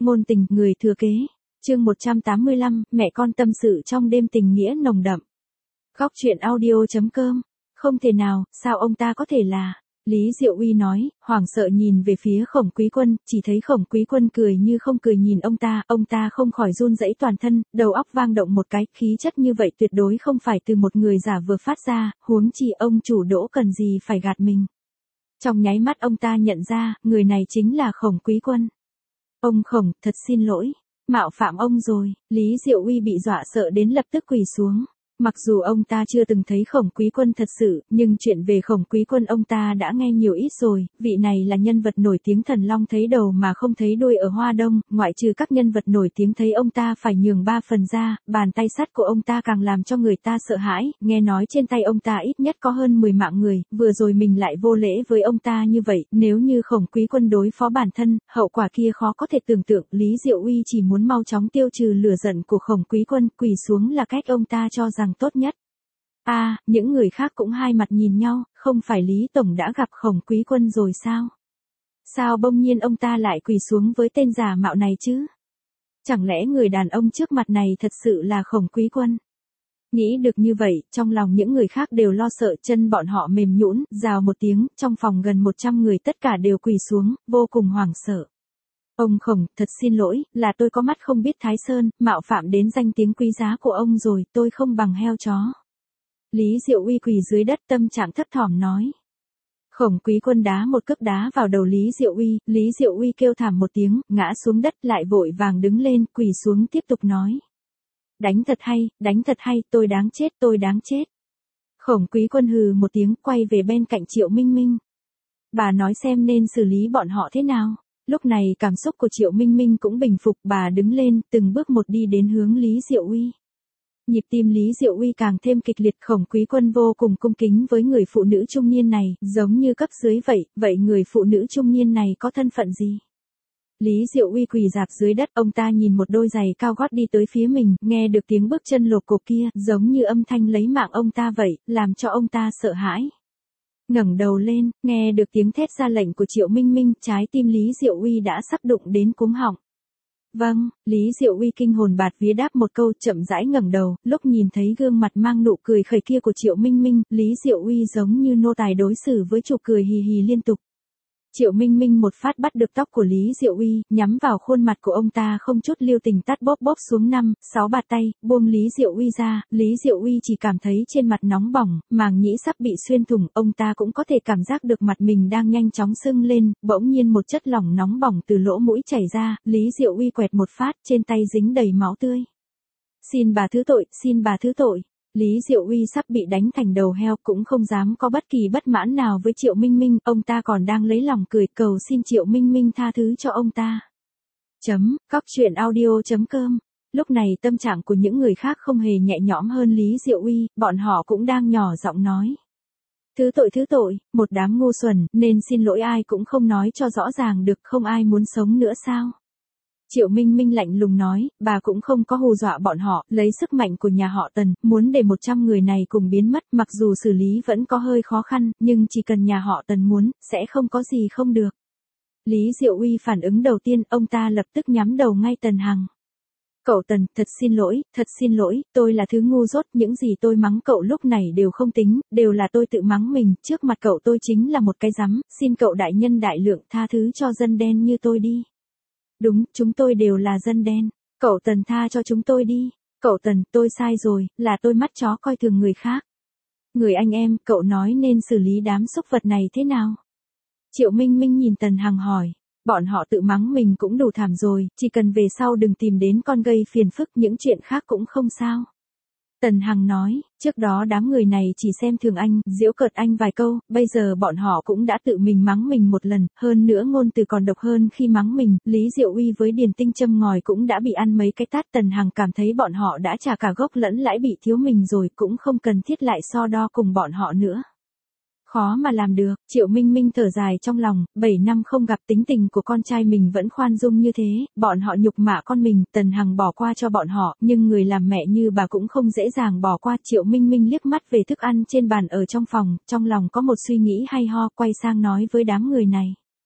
Ngôn tình, người thừa kế. Chương 185, mẹ con tâm sự trong đêm tình nghĩa nồng đậm. Góc truyện audio.com. Không thể nào, sao ông ta có thể là... Lý Diệu Uy nói, hoảng sợ nhìn về phía Khổng Quý Quân, chỉ thấy Khổng Quý Quân cười như không cười nhìn ông ta không khỏi run rẩy toàn thân, đầu óc vang động một cái, khí chất như vậy tuyệt đối không phải từ một người giả vừa phát ra, huống chi ông chủ Đỗ cần gì phải gạt mình. Trong nháy mắt ông ta nhận ra, người này chính là Khổng Quý Quân. Ông Khổng, thật xin lỗi, mạo phạm ông rồi. Lý Diệu Uy bị dọa sợ đến lập tức quỳ xuống. Mặc dù ông ta chưa từng thấy Khổng Quý Quân thật sự, nhưng chuyện về Khổng Quý Quân ông ta đã nghe nhiều ít rồi, vị này là nhân vật nổi tiếng thần long thấy đầu mà không thấy đuôi ở Hoa Đông, ngoại trừ các nhân vật nổi tiếng thấy ông ta phải nhường 3 phần ra, bàn tay sắt của ông ta càng làm cho người ta sợ hãi, nghe nói trên tay ông ta ít nhất có hơn 10 mạng người, vừa rồi mình lại vô lễ với ông ta như vậy, nếu như Khổng Quý Quân đối phó bản thân, hậu quả kia khó có thể tưởng tượng, Lý Diệu Uy chỉ muốn mau chóng tiêu trừ lửa giận của Khổng Quý Quân, quỳ xuống là cách ông ta cho rằng tốt nhất. Những người khác cũng hai mặt nhìn nhau, không phải Lý Tổng đã gặp Khổng Quý Quân rồi sao? Sao bỗng nhiên ông ta lại quỳ xuống với tên giả mạo này chứ? Chẳng lẽ người đàn ông trước mặt này thật sự là Khổng Quý Quân? Nghĩ được như vậy, trong lòng những người khác đều lo sợ, chân bọn họ mềm nhũn, rào một tiếng, trong phòng gần 100 người tất cả đều quỳ xuống, vô cùng hoảng sợ. Ông Khổng, thật xin lỗi, là tôi có mắt không biết Thái Sơn, mạo phạm đến danh tiếng quý giá của ông rồi, tôi không bằng heo chó. Lý Diệu Uy quỳ dưới đất tâm trạng thấp thỏm nói. Khổng Quý Quân đá một cước đá vào đầu Lý Diệu Uy kêu thảm một tiếng, ngã xuống đất lại vội vàng đứng lên, quỳ xuống tiếp tục nói. Đánh thật hay, tôi đáng chết. Khổng Quý Quân hừ một tiếng, quay về bên cạnh Triệu Minh Minh. Bà nói xem nên xử lý bọn họ thế nào. Lúc này cảm xúc của Triệu Minh Minh cũng bình phục, bà đứng lên, từng bước một đi đến hướng Lý Diệu Uy. Nhịp tim Lý Diệu Uy càng thêm kịch liệt, Khổng Quý Quân vô cùng cung kính với người phụ nữ trung niên này, giống như cấp dưới vậy người phụ nữ trung niên này có thân phận gì? Lý Diệu Uy quỳ rạp dưới đất, ông ta nhìn một đôi giày cao gót đi tới phía mình, nghe được tiếng bước chân lộp cộp kia, giống như âm thanh lấy mạng ông ta vậy, làm cho ông ta sợ hãi. Ngẩng đầu lên, nghe được tiếng thét ra lệnh của Triệu Minh Minh, trái tim Lý Diệu Uy đã sắp đụng đến cuống họng. Vâng, Lý Diệu Uy kinh hồn bạt vía đáp một câu, chậm rãi ngẩng đầu, lúc nhìn thấy gương mặt mang nụ cười khẩy kia của Triệu Minh Minh, Lý Diệu Uy giống như nô tài đối xử với chủ, cười hì hì liên tục. Triệu Minh Minh một phát bắt được tóc của Lý Diệu Uy, nhắm vào khuôn mặt của ông ta không chút lưu tình tát bóp xuống 5-6 bàn tay, buông Lý Diệu Uy ra, Lý Diệu Uy chỉ cảm thấy trên mặt nóng bỏng, màng nhĩ sắp bị xuyên thủng, ông ta cũng có thể cảm giác được mặt mình đang nhanh chóng sưng lên, bỗng nhiên một chất lỏng nóng bỏng từ lỗ mũi chảy ra, Lý Diệu Uy quẹt một phát, trên tay dính đầy máu tươi. Xin bà thứ tội. Lý Diệu Uy sắp bị đánh thành đầu heo, cũng không dám có bất kỳ bất mãn nào với Triệu Minh Minh, ông ta còn đang lấy lòng cười cầu xin Triệu Minh Minh tha thứ cho ông ta. Góc truyện audio.com. Lúc này tâm trạng của những người khác không hề nhẹ nhõm hơn Lý Diệu Uy, bọn họ cũng đang nhỏ giọng nói. Thứ tội, một đám ngu xuẩn, nên xin lỗi ai cũng không nói cho rõ ràng được, không ai muốn sống nữa sao? Triệu Minh Minh lạnh lùng nói, bà cũng không có hù dọa bọn họ, lấy sức mạnh của nhà họ Tần, muốn để 100 người này cùng biến mất, mặc dù xử lý vẫn có hơi khó khăn, nhưng chỉ cần nhà họ Tần muốn, sẽ không có gì không được. Lý Diệu Uy phản ứng đầu tiên, ông ta lập tức nhắm đầu ngay Tần Hằng. Cậu Tần, thật xin lỗi, tôi là thứ ngu dốt, những gì tôi mắng cậu lúc này đều không tính, đều là tôi tự mắng mình, trước mặt cậu tôi chính là một cái rắm, xin cậu đại nhân đại lượng tha thứ cho dân đen như tôi đi. Đúng, chúng tôi đều là dân đen. Cậu Tần tha cho chúng tôi đi. Cậu Tần, tôi sai rồi, là tôi mắt chó coi thường người khác. Người anh em, cậu nói nên xử lý đám súc vật này thế nào? Triệu Minh Minh nhìn Tần Hằng hỏi. Bọn họ tự mắng mình cũng đủ thảm rồi, chỉ cần về sau đừng tìm đến con gây phiền phức, những chuyện khác cũng không sao. Tần Hằng nói, trước đó đám người này chỉ xem thường anh, giễu cợt anh vài câu, bây giờ bọn họ cũng đã tự mình mắng mình một lần, hơn nữa ngôn từ còn độc hơn khi mắng mình, Lý Diệu Uy với Điền Tinh châm ngòi cũng đã bị ăn mấy cái tát. Tần Hằng cảm thấy bọn họ đã trả cả gốc lẫn lãi bị thiếu mình rồi, cũng không cần thiết lại so đo cùng bọn họ nữa. Khó mà làm được, Triệu Minh Minh thở dài trong lòng, 7 năm không gặp tính tình của con trai mình vẫn khoan dung như thế, bọn họ nhục mạ con mình, Tần Hằng bỏ qua cho bọn họ, nhưng người làm mẹ như bà cũng không dễ dàng bỏ qua. Triệu Minh Minh liếc mắt về thức ăn trên bàn ở trong phòng, trong lòng có một suy nghĩ hay ho, quay sang nói với đám người này.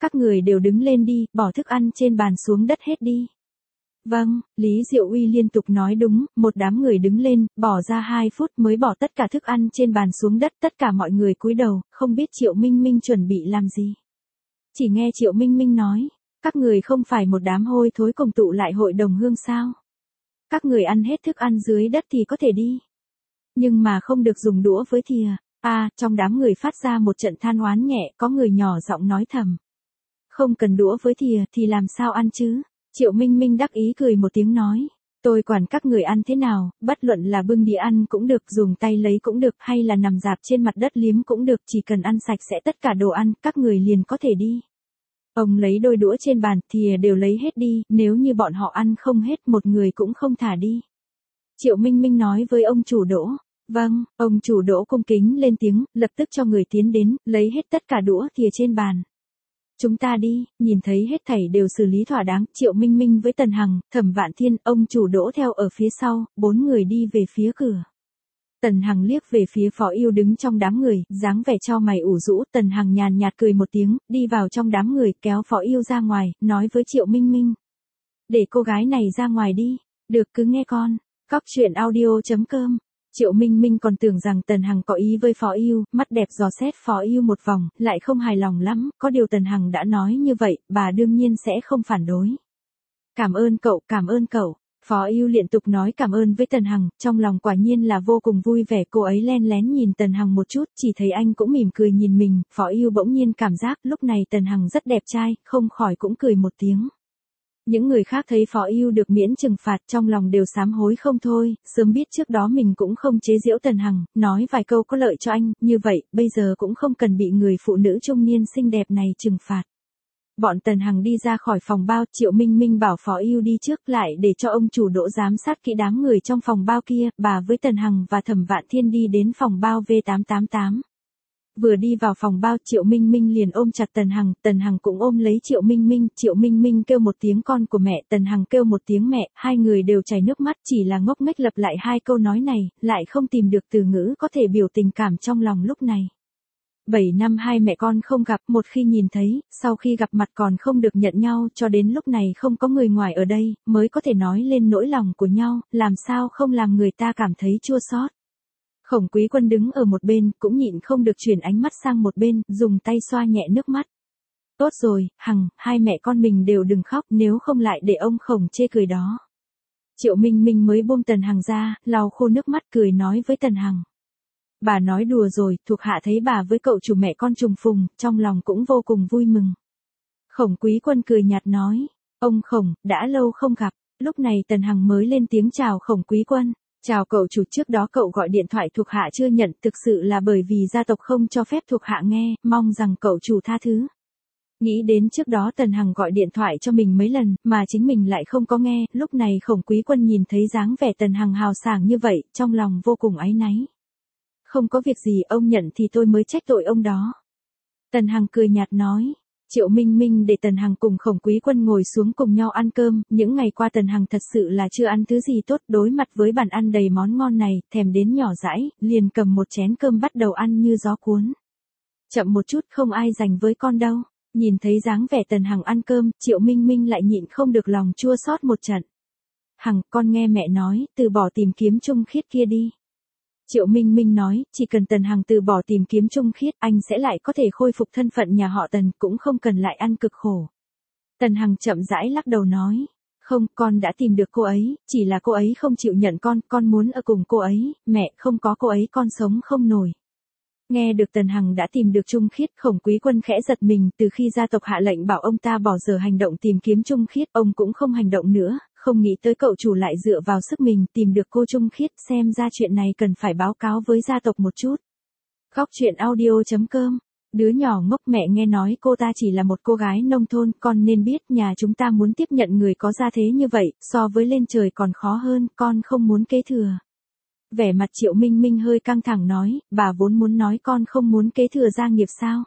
Các người đều đứng lên đi, bỏ thức ăn trên bàn xuống đất hết đi. Vâng, Lý Diệu Uy liên tục nói đúng, một đám người đứng lên, bỏ ra 2 phút mới bỏ tất cả thức ăn trên bàn xuống đất, tất cả mọi người cúi đầu, không biết Triệu Minh Minh chuẩn bị làm gì. Chỉ nghe Triệu Minh Minh nói, các người không phải một đám hôi thối cùng tụ lại hội đồng hương sao? Các người ăn hết thức ăn dưới đất thì có thể đi. Nhưng mà không được dùng đũa với thìa. Trong đám người phát ra một trận than oán nhẹ, có người nhỏ giọng nói thầm. Không cần đũa với thìa thì làm sao ăn chứ? Triệu Minh Minh đắc ý cười một tiếng nói. Tôi quản các người ăn thế nào, bất luận là bưng đĩa ăn cũng được, dùng tay lấy cũng được, hay là nằm rạp trên mặt đất liếm cũng được, chỉ cần ăn sạch sẽ tất cả đồ ăn, các người liền có thể đi. Ông lấy đôi đũa trên bàn, thìa đều lấy hết đi, nếu như bọn họ ăn không hết một người cũng không thả đi. Triệu Minh Minh nói với ông chủ Đỗ. Vâng, ông chủ Đỗ cung kính lên tiếng, lập tức cho người tiến đến, lấy hết tất cả đũa thìa trên bàn. Chúng ta đi, nhìn thấy hết thảy đều xử lý thỏa đáng, Triệu Minh Minh với Tần Hằng, Thẩm Vạn Thiên, ông chủ Đỗ theo ở phía sau, 4 người đi về phía cửa. Tần Hằng liếc về phía Phó Yêu đứng trong đám người, dáng vẻ cho mày ủ rũ, Tần Hằng nhàn nhạt cười một tiếng, đi vào trong đám người, kéo Phó Yêu ra ngoài, nói với Triệu Minh Minh. Để cô gái này ra ngoài đi, được cứ nghe con, Cóc Truyện Audio.com. Triệu Minh Minh còn tưởng rằng Tần Hằng có ý với Phó Yêu, mắt đẹp dò xét Phó Yêu một vòng, lại không hài lòng lắm, có điều Tần Hằng đã nói như vậy, bà đương nhiên sẽ không phản đối. Cảm ơn cậu, cảm ơn cậu. Phó Yêu liên tục nói cảm ơn với Tần Hằng, trong lòng quả nhiên là vô cùng vui vẻ, cô ấy len lén nhìn Tần Hằng một chút, chỉ thấy anh cũng mỉm cười nhìn mình, Phó Yêu bỗng nhiên cảm giác lúc này Tần Hằng rất đẹp trai, không khỏi cũng cười một tiếng. Những người khác thấy Phó Yêu được miễn trừng phạt trong lòng đều sám hối không thôi, sớm biết trước đó mình cũng không chế giễu Tần Hằng, nói vài câu có lợi cho anh, như vậy, bây giờ cũng không cần bị người phụ nữ trung niên xinh đẹp này trừng phạt. Bọn Tần Hằng đi ra khỏi phòng bao, Triệu Minh Minh bảo Phó Yêu đi trước lại để cho ông chủ Đỗ giám sát kỹ đám người trong phòng bao kia, bà với Tần Hằng và Thẩm Vạn Thiên đi đến phòng bao V888. Vừa đi vào phòng bao, Triệu Minh Minh liền ôm chặt Tần Hằng cũng ôm lấy Triệu Minh Minh kêu một tiếng con của mẹ, Tần Hằng kêu một tiếng mẹ, hai người đều chảy nước mắt, chỉ là ngốc nghếch lặp lại hai câu nói này, lại không tìm được từ ngữ có thể biểu tình cảm trong lòng lúc này. 7 năm hai mẹ con không gặp, một khi nhìn thấy, sau khi gặp mặt còn không được nhận nhau, cho đến lúc này không có người ngoài ở đây, mới có thể nói lên nỗi lòng của nhau, làm sao không làm người ta cảm thấy chua xót. Khổng Quý Quân đứng ở một bên, cũng nhịn không được chuyển ánh mắt sang một bên, dùng tay xoa nhẹ nước mắt. Tốt rồi, Hằng, hai mẹ con mình đều đừng khóc, nếu không lại để ông Khổng chê cười đó. Triệu Minh Minh mới buông Tần Hằng ra, lau khô nước mắt cười nói với Tần Hằng. Bà nói đùa rồi, thuộc hạ thấy bà với cậu chủ mẹ con trùng phùng, trong lòng cũng vô cùng vui mừng. Khổng Quý Quân cười nhạt nói, ông Khổng, đã lâu không gặp, lúc này Tần Hằng mới lên tiếng chào Khổng Quý Quân. Chào cậu chủ, trước đó cậu gọi điện thoại thuộc hạ chưa nhận, thực sự là bởi vì gia tộc không cho phép thuộc hạ nghe, mong rằng cậu chủ tha thứ. Nghĩ đến trước đó Tần Hằng gọi điện thoại cho mình mấy lần, mà chính mình lại không có nghe, lúc này Khổng Quý Quân nhìn thấy dáng vẻ Tần Hằng hào sảng như vậy, trong lòng vô cùng áy náy. Không có việc gì, ông nhận thì tôi mới trách tội ông đó. Tần Hằng cười nhạt nói. Triệu Minh Minh để Tần Hằng cùng Khổng Quý Quân ngồi xuống cùng nhau ăn cơm, những ngày qua Tần Hằng thật sự là chưa ăn thứ gì tốt, đối mặt với bàn ăn đầy món ngon này, thèm đến nhỏ dãi, liền cầm một chén cơm bắt đầu ăn như gió cuốn. Chậm một chút, không ai giành với con đâu. Nhìn thấy dáng vẻ Tần Hằng ăn cơm, Triệu Minh Minh lại nhịn không được lòng chua xót một trận. Hằng, con nghe mẹ nói, từ bỏ tìm kiếm Trung Khiết kia đi. Triệu Minh Minh nói, chỉ cần Tần Hằng từ bỏ tìm kiếm Trung Khiết, anh sẽ lại có thể khôi phục thân phận nhà họ Tần, cũng không cần lại ăn cực khổ. Tần Hằng chậm rãi lắc đầu nói, không, con đã tìm được cô ấy, chỉ là cô ấy không chịu nhận con muốn ở cùng cô ấy, mẹ, không có cô ấy con sống không nổi. Nghe được Tần Hằng đã tìm được Trung Khiết, Khổng Quý Quân khẽ giật mình, từ khi gia tộc hạ lệnh bảo ông ta bỏ giờ hành động tìm kiếm Trung Khiết, ông cũng không hành động nữa, không nghĩ tới cậu chủ lại dựa vào sức mình tìm được cô Trung Khiết, xem ra chuyện này cần phải báo cáo với gia tộc một chút. Cóc Truyện Audio.com. Đứa nhỏ ngốc, mẹ nghe nói cô ta chỉ là một cô gái nông thôn, con nên biết nhà chúng ta muốn tiếp nhận người có gia thế như vậy, so với lên trời còn khó hơn, con không muốn kế thừa. Vẻ mặt Triệu Minh Minh hơi căng thẳng nói, bà vốn muốn nói con không muốn kế thừa gia nghiệp sao.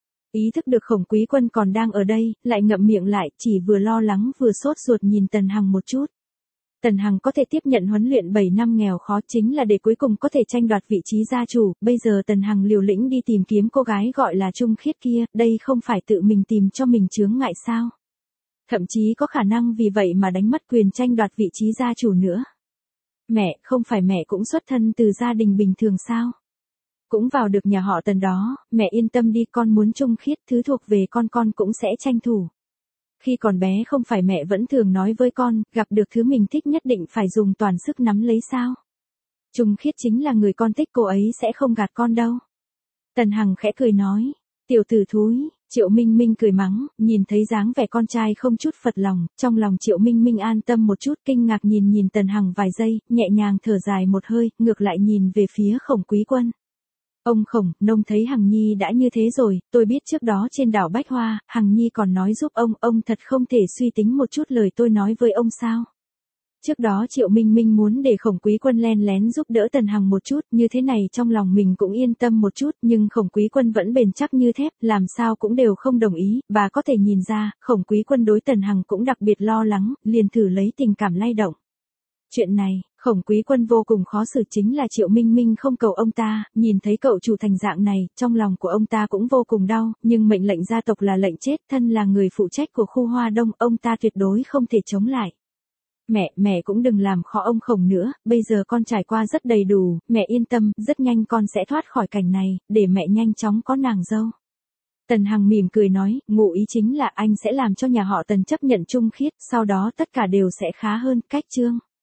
Ý thức được Khổng Quý Quân còn đang ở đây, lại ngậm miệng lại, chỉ vừa lo lắng vừa sốt ruột nhìn Tần Hằng một chút. Tần Hằng có thể tiếp nhận huấn luyện 7 năm nghèo khó chính là để cuối cùng có thể tranh đoạt vị trí gia chủ, bây giờ Tần Hằng liều lĩnh đi tìm kiếm cô gái gọi là Trung Khiết kia, đây không phải tự mình tìm cho mình chướng ngại sao? Thậm chí có khả năng vì vậy mà đánh mất quyền tranh đoạt vị trí gia chủ nữa. Mẹ, không phải mẹ cũng xuất thân từ gia đình bình thường sao? Cũng vào được nhà họ Tần đó, mẹ yên tâm đi, con muốn Trung Khiết, thứ thuộc về con cũng sẽ tranh thủ. Khi còn bé không phải mẹ vẫn thường nói với con, gặp được thứ mình thích nhất định phải dùng toàn sức nắm lấy sao? Trung Khiết chính là người con thích, cô ấy sẽ không gạt con đâu. Tần Hằng khẽ cười nói, tiểu tử thúi. Triệu Minh Minh cười mắng, nhìn thấy dáng vẻ con trai không chút phật lòng, trong lòng Triệu Minh Minh an tâm một chút, kinh ngạc nhìn Tần Hằng vài giây, nhẹ nhàng thở dài một hơi, ngược lại nhìn về phía Khổng Quý Quân. Ông Khổng, nông thấy Hằng Nhi đã như thế rồi, tôi biết trước đó trên đảo Bách Hoa, Hằng Nhi còn nói giúp ông thật không thể suy tính một chút lời tôi nói với ông sao? Trước đó Triệu Minh Minh muốn để Khổng Quý Quân len lén giúp đỡ Tần Hằng một chút, như thế này trong lòng mình cũng yên tâm một chút, nhưng Khổng Quý Quân vẫn bền chắc như thép, làm sao cũng đều không đồng ý, bà có thể nhìn ra, Khổng Quý Quân đối Tần Hằng cũng đặc biệt lo lắng, liền thử lấy tình cảm lay động. Chuyện này, Khổng Quý Quân vô cùng khó xử, chính là Triệu Minh Minh không cầu ông ta, nhìn thấy cậu chủ thành dạng này, trong lòng của ông ta cũng vô cùng đau, nhưng mệnh lệnh gia tộc là lệnh chết, thân là người phụ trách của khu Hoa Đông, ông ta tuyệt đối không thể chống lại. Mẹ cũng đừng làm khó ông Khổng nữa, bây giờ con trải qua rất đầy đủ, mẹ yên tâm, rất nhanh con sẽ thoát khỏi cảnh này, để mẹ nhanh chóng có nàng dâu. Tần Hằng mỉm cười nói, ngụ ý chính là anh sẽ làm cho nhà họ Tần chấp nhận Trung Khiết, sau đó tất cả đều sẽ khá hơn, cách chương.